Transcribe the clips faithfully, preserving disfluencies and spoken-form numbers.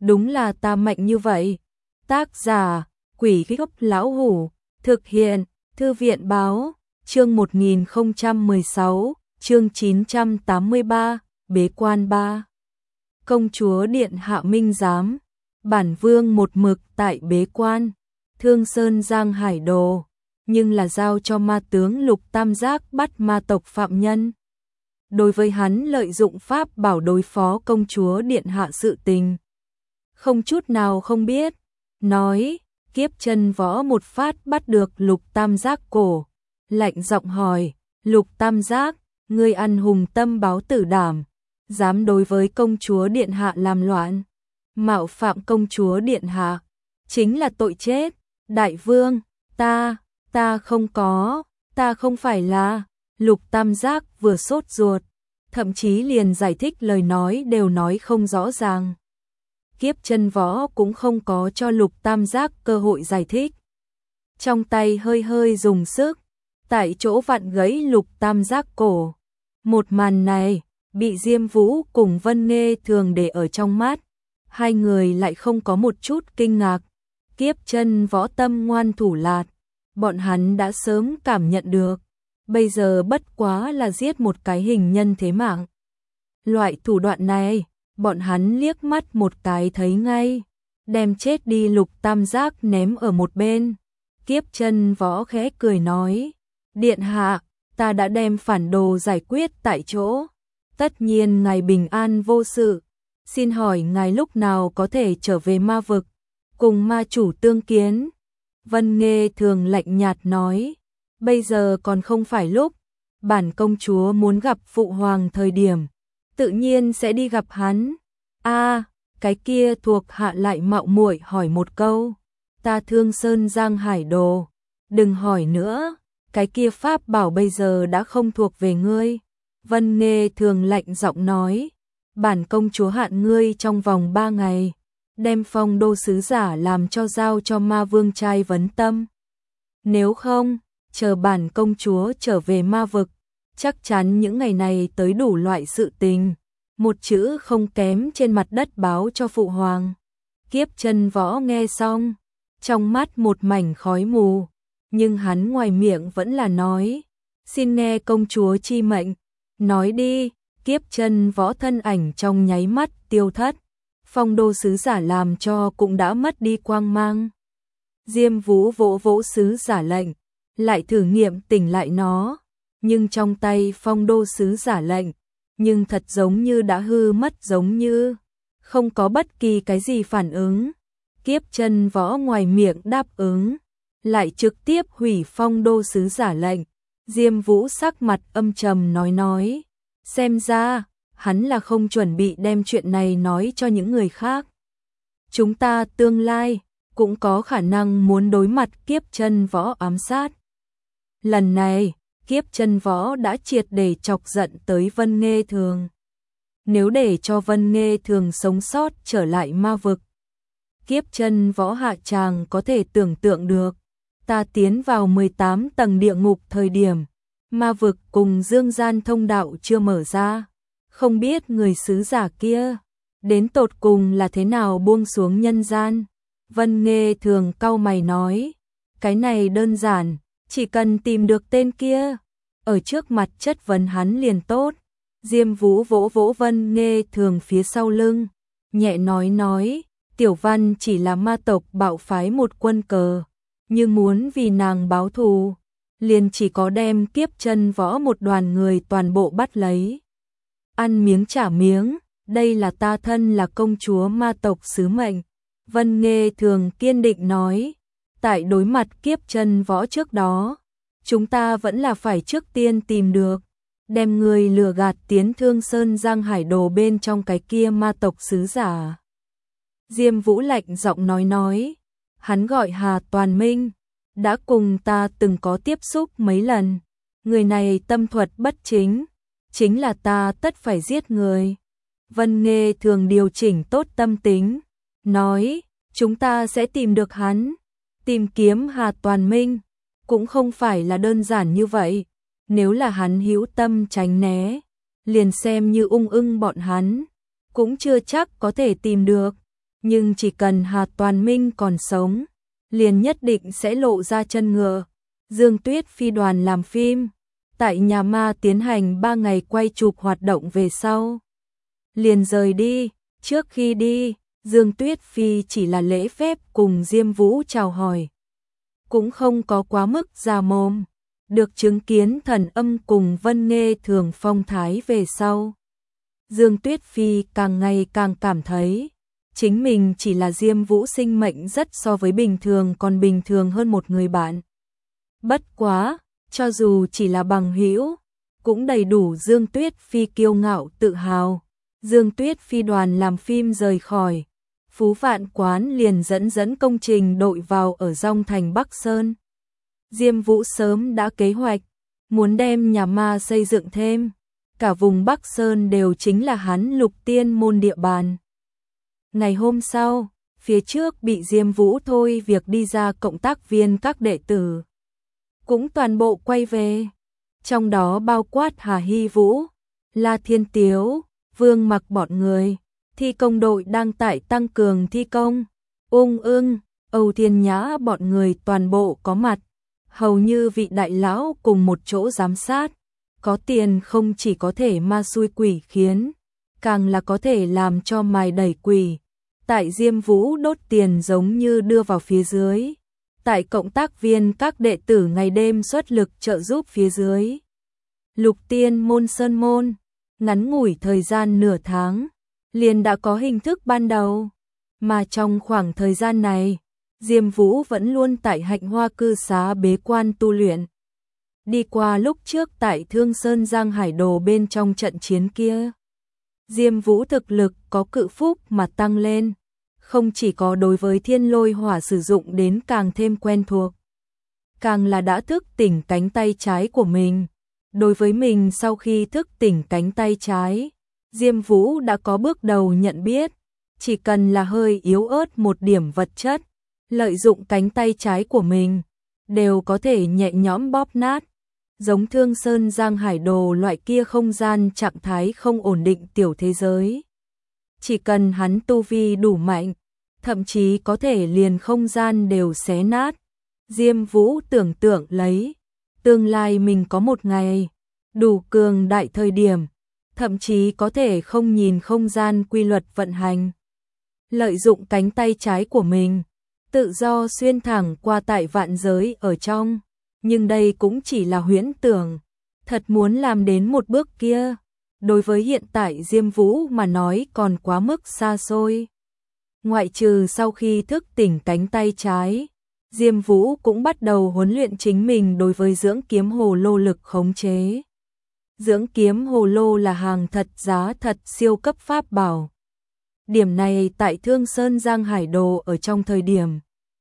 đúng là ta mạnh như vậy. Tác giả, Quỷ Gốc Lão Hủ, thực hiện, Thư viện Báo, chương một nghìn không trăm mười sáu, chương chín trăm tám mươi ba, Bế quan ba. Công chúa điện hạ minh giám, bản vương một mực tại bế quan, Thương Sơn Giang Hải Đồ, nhưng là giao cho ma tướng Lục Tam Giác bắt ma tộc phạm nhân. Đối với hắn lợi dụng pháp bảo đối phó công chúa điện hạ sự tình, không chút nào không biết, nói, Kiếp Chân Võ một phát bắt được Lục Tam Giác cổ, lạnh giọng hỏi, Lục Tam Giác, ngươi ăn hùng tâm báo tử đảm, dám đối với công chúa điện hạ làm loạn, mạo phạm công chúa điện hạ, chính là tội chết. Đại vương, ta, ta không có, ta không phải là, Lục Tam Giác vừa sốt ruột, thậm chí liền giải thích lời nói đều nói không rõ ràng. Kiếp Chân Võ cũng không có cho Lục Tam Giác cơ hội giải thích. Trong tay hơi hơi dùng sức, tại chỗ vặn gãy Lục Tam Giác cổ. Một màn này, bị Diêm Vũ cùng Vân Nghê Thường để ở trong mắt. Hai người lại không có một chút kinh ngạc. Kiếp Chân Võ tâm ngoan thủ lạt, bọn hắn đã sớm cảm nhận được. Bây giờ bất quá là giết một cái hình nhân thế mạng. Loại thủ đoạn này, bọn hắn liếc mắt một cái thấy ngay, đem chết đi Lục Tam Giác ném ở một bên. Kiếp Chân Võ khẽ cười nói, điện hạ, ta đã đem phản đồ giải quyết tại chỗ, tất nhiên ngài bình an vô sự, xin hỏi ngài lúc nào có thể trở về ma vực, cùng ma chủ tương kiến. Vân Nghê Thường lạnh nhạt nói, bây giờ còn không phải lúc, bản công chúa muốn gặp phụ hoàng thời điểm, tự nhiên sẽ đi gặp hắn. A, à, cái kia thuộc hạ lại mạo muội hỏi một câu, ta Thương Sơn Giang Hải Đồ, đừng hỏi nữa, cái kia pháp bảo bây giờ đã không thuộc về ngươi. Vân Nghê Thường lạnh giọng nói, bản công chúa hạn ngươi trong vòng ba ngày, đem Phong Đô sứ giả làm cho giao cho ma vương trai vấn tâm. Nếu không, chờ bản công chúa trở về ma vực, chắc chắn những ngày này tới đủ loại sự tình, một chữ không kém trên mặt đất báo cho phụ hoàng. Kiếp Chân Võ nghe xong, trong mắt một mảnh khói mù, nhưng hắn ngoài miệng vẫn là nói, xin nghe công chúa chi mệnh, nói đi. Kiếp Chân Võ thân ảnh trong nháy mắt tiêu thất, Phong Đô sứ giả làm cho cũng đã mất đi quang mang. Diêm Vũ vỗ vỗ sứ giả lệnh, lại thử nghiệm tỉnh lại nó, nhưng trong tay Phong Đô sứ giả lệnh, nhưng thật giống như đã hư mất, giống như không có bất kỳ cái gì phản ứng. Kiếp Chân Võ ngoài miệng đáp ứng, lại trực tiếp hủy Phong Đô sứ giả lệnh. Diêm Vũ sắc mặt âm trầm nói nói, xem ra hắn là không chuẩn bị đem chuyện này nói cho những người khác. Chúng ta tương lai cũng có khả năng muốn đối mặt Kiếp Chân Võ ám sát. Lần này, Kiếp Chân Võ đã triệt để chọc giận tới Vân Nghê Thường. Nếu để cho Vân Nghê Thường sống sót trở lại ma vực, Kiếp Chân Võ hạ tràng có thể tưởng tượng được. Ta tiến vào mười tám tầng địa ngục thời điểm, ma vực cùng dương gian thông đạo chưa mở ra, không biết người sứ giả kia đến tột cùng là thế nào buông xuống nhân gian. Vân Nghê Thường cau mày nói, cái này đơn giản, chỉ cần tìm được tên kia, ở trước mặt chất vấn hắn liền tốt. Diêm Vũ vỗ vỗ Vân Nghê Thường phía sau lưng, nhẹ nói nói, Tiểu Văn chỉ là ma tộc bạo phái một quân cờ, nhưng muốn vì nàng báo thù, liền chỉ có đem Kiếp Chân Võ một đoàn người toàn bộ bắt lấy. Ăn miếng trả miếng, đây là ta thân là công chúa ma tộc sứ mệnh. Vân Nghê Thường kiên định nói, tại đối mặt Kiếp Chân Võ trước đó, chúng ta vẫn là phải trước tiên tìm được, đem người lừa gạt tiến Thương Sơn Giang Hải Đồ bên trong cái kia ma tộc sứ giả. Diêm Vũ lạnh giọng nói nói, hắn gọi Hà Toàn Minh, đã cùng ta từng có tiếp xúc mấy lần, người này tâm thuật bất chính, chính là ta tất phải giết người. Vân Nghê Thường điều chỉnh tốt tâm tính, nói, chúng ta sẽ tìm được hắn. Tìm kiếm Hà Toàn Minh cũng không phải là đơn giản như vậy, nếu là hắn hữu tâm tránh né, liền xem như ung ưng bọn hắn, cũng chưa chắc có thể tìm được. nhưng chỉ cần Hà Toàn Minh còn sống, liền nhất định sẽ lộ ra chân ngựa. Dương Tuyết Phi đoàn làm phim, tại nhà ma tiến hành ba ngày quay chụp hoạt động về sau. Liền rời đi, trước khi đi, Dương Tuyết Phi chỉ là lễ phép cùng Diêm Vũ chào hỏi. Cũng không có quá mức già mồm, được chứng kiến Thần Âm cùng Vân Nghê Thường phong thái về sau. Dương Tuyết Phi càng ngày càng cảm thấy, chính mình chỉ là Diêm Vũ sinh mệnh rất so với bình thường còn bình thường hơn một người bạn. Bất quá, cho dù chỉ là bằng hữu, cũng đầy đủ Dương Tuyết Phi kiêu ngạo tự hào. Dương Tuyết Phi đoàn làm phim rời khỏi, Phú Vạn Quán liền dẫn dẫn công trình đội vào ở Dong Thành Bắc Sơn. Diêm Vũ sớm đã kế hoạch, muốn đem nhà ma xây dựng thêm, cả vùng Bắc Sơn đều chính là hắn Lục Tiên môn địa bàn. Ngày hôm sau, phía trước bị Diêm Vũ thôi việc đi ra cộng tác viên các đệ tử, cũng toàn bộ quay về, trong đó bao quát Hà Hy Vũ, La Thiên Tiếu, Vương Mặc bọn người. Thi công đội đang tại tăng cường thi công, Ung Ưng, Âu Thiên Nhã bọn người toàn bộ có mặt, hầu như vị đại lão cùng một chỗ giám sát. Có tiền không chỉ có thể ma xui quỷ khiến, càng là có thể làm cho mài đẩy quỷ. Tại Diêm Vũ đốt tiền giống như đưa vào phía dưới, tại cộng tác viên các đệ tử ngày đêm xuất lực trợ giúp phía dưới. Lục Tiên môn Sơn môn, ngắn ngủi thời gian nửa tháng, liền đã có hình thức ban đầu, mà trong khoảng thời gian này, Diêm Vũ vẫn luôn tại Hạnh Hoa cư xá bế quan tu luyện. Đi qua lúc trước tại Thương Sơn Giang Hải Đồ bên trong trận chiến kia, Diêm Vũ thực lực có cự phúc mà tăng lên, không chỉ có đối với thiên lôi hỏa sử dụng đến càng thêm quen thuộc, càng là đã thức tỉnh cánh tay trái của mình. Đối với mình sau khi thức tỉnh cánh tay trái, Diêm Vũ đã có bước đầu nhận biết, chỉ cần là hơi yếu ớt một điểm vật chất, lợi dụng cánh tay trái của mình, đều có thể nhẹ nhõm bóp nát. Giống Thương Sơn Giang Hải Đồ loại kia không gian trạng thái không ổn định tiểu thế giới. Chỉ cần hắn tu vi đủ mạnh, thậm chí có thể liền không gian đều xé nát. Diêm Vũ tưởng tượng lấy, tương lai mình có một ngày, đủ cường đại thời điểm, thậm chí có thể không nhìn không gian quy luật vận hành. Lợi dụng cánh tay trái của mình, tự do xuyên thẳng qua tại vạn giới ở trong, nhưng đây cũng chỉ là huyễn tưởng, thật muốn làm đến một bước kia, đối với hiện tại Diêm Vũ mà nói còn quá mức xa xôi. Ngoại trừ sau khi thức tỉnh cánh tay trái, Diêm Vũ cũng bắt đầu huấn luyện chính mình đối với dưỡng kiếm hồ lô lực khống chế. Dưỡng kiếm hồ lô là hàng thật giá thật siêu cấp pháp bảo. Điểm này tại Thương Sơn Giang Hải Đồ ở trong thời điểm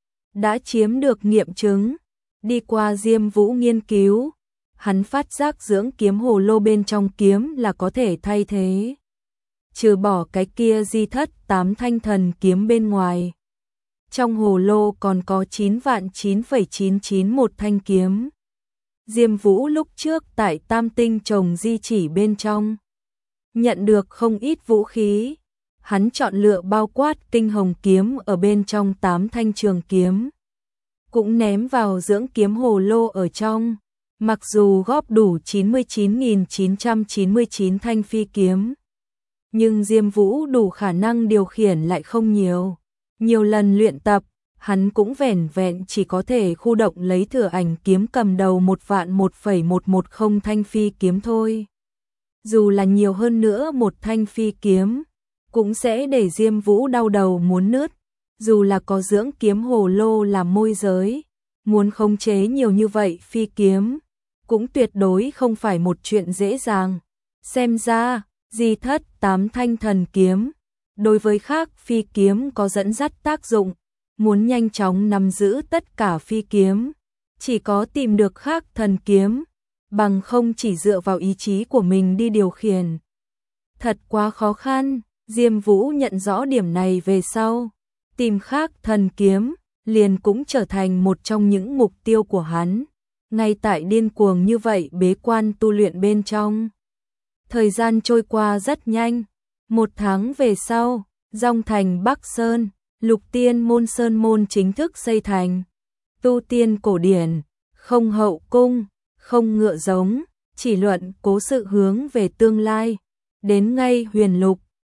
đã chiếm được nghiệm chứng. Đi qua Diêm Vũ nghiên cứu, hắn phát giác dưỡng kiếm hồ lô bên trong kiếm là có thể thay thế, trừ bỏ cái kia di thất tám thanh thần kiếm bên ngoài. Trong hồ lô còn có chín vạn chín phẩy chín chín một thanh kiếm. Diêm Vũ lúc trước tại Tam Tinh trồng di chỉ bên trong, nhận được không ít vũ khí. Hắn chọn lựa bao quát kinh hồng kiếm ở bên trong tám thanh trường kiếm, cũng ném vào dưỡng kiếm hồ lô ở trong. Mặc dù góp đủ chín mươi chín nghìn chín trăm chín mươi chín thanh phi kiếm, nhưng Diêm Vũ đủ khả năng điều khiển lại không nhiều. Nhiều lần luyện tập, hắn cũng vẻn vẹn chỉ có thể khu động lấy Thừa Ảnh kiếm cầm đầu một vạn một phẩy một một không thanh phi kiếm thôi. Dù là nhiều hơn nữa một thanh phi kiếm, cũng sẽ để Diêm Vũ đau đầu muốn nứt. Dù là có dưỡng kiếm hồ lô làm môi giới, muốn khống chế nhiều như vậy phi kiếm, cũng tuyệt đối không phải một chuyện dễ dàng. Xem ra, di thất tám thanh thần kiếm, đối với khác phi kiếm có dẫn dắt tác dụng. Muốn nhanh chóng nắm giữ tất cả phi kiếm, chỉ có tìm được khác thần kiếm, bằng không chỉ dựa vào ý chí của mình đi điều khiển, thật quá khó khăn. Diêm Vũ nhận rõ điểm này về sau, tìm khác thần kiếm, liền cũng trở thành một trong những mục tiêu của hắn. Ngay tại điên cuồng như vậy bế quan tu luyện bên trong. Thời gian trôi qua rất nhanh, một tháng về sau, Dòng thành Bắc Sơn, Lục Tiên môn sơn môn chính thức xây thành. Tu tiên cổ điển, không hậu cung, không ngựa giống, chỉ luận cố sự hướng về tương lai. Đến ngay Huyền Lục,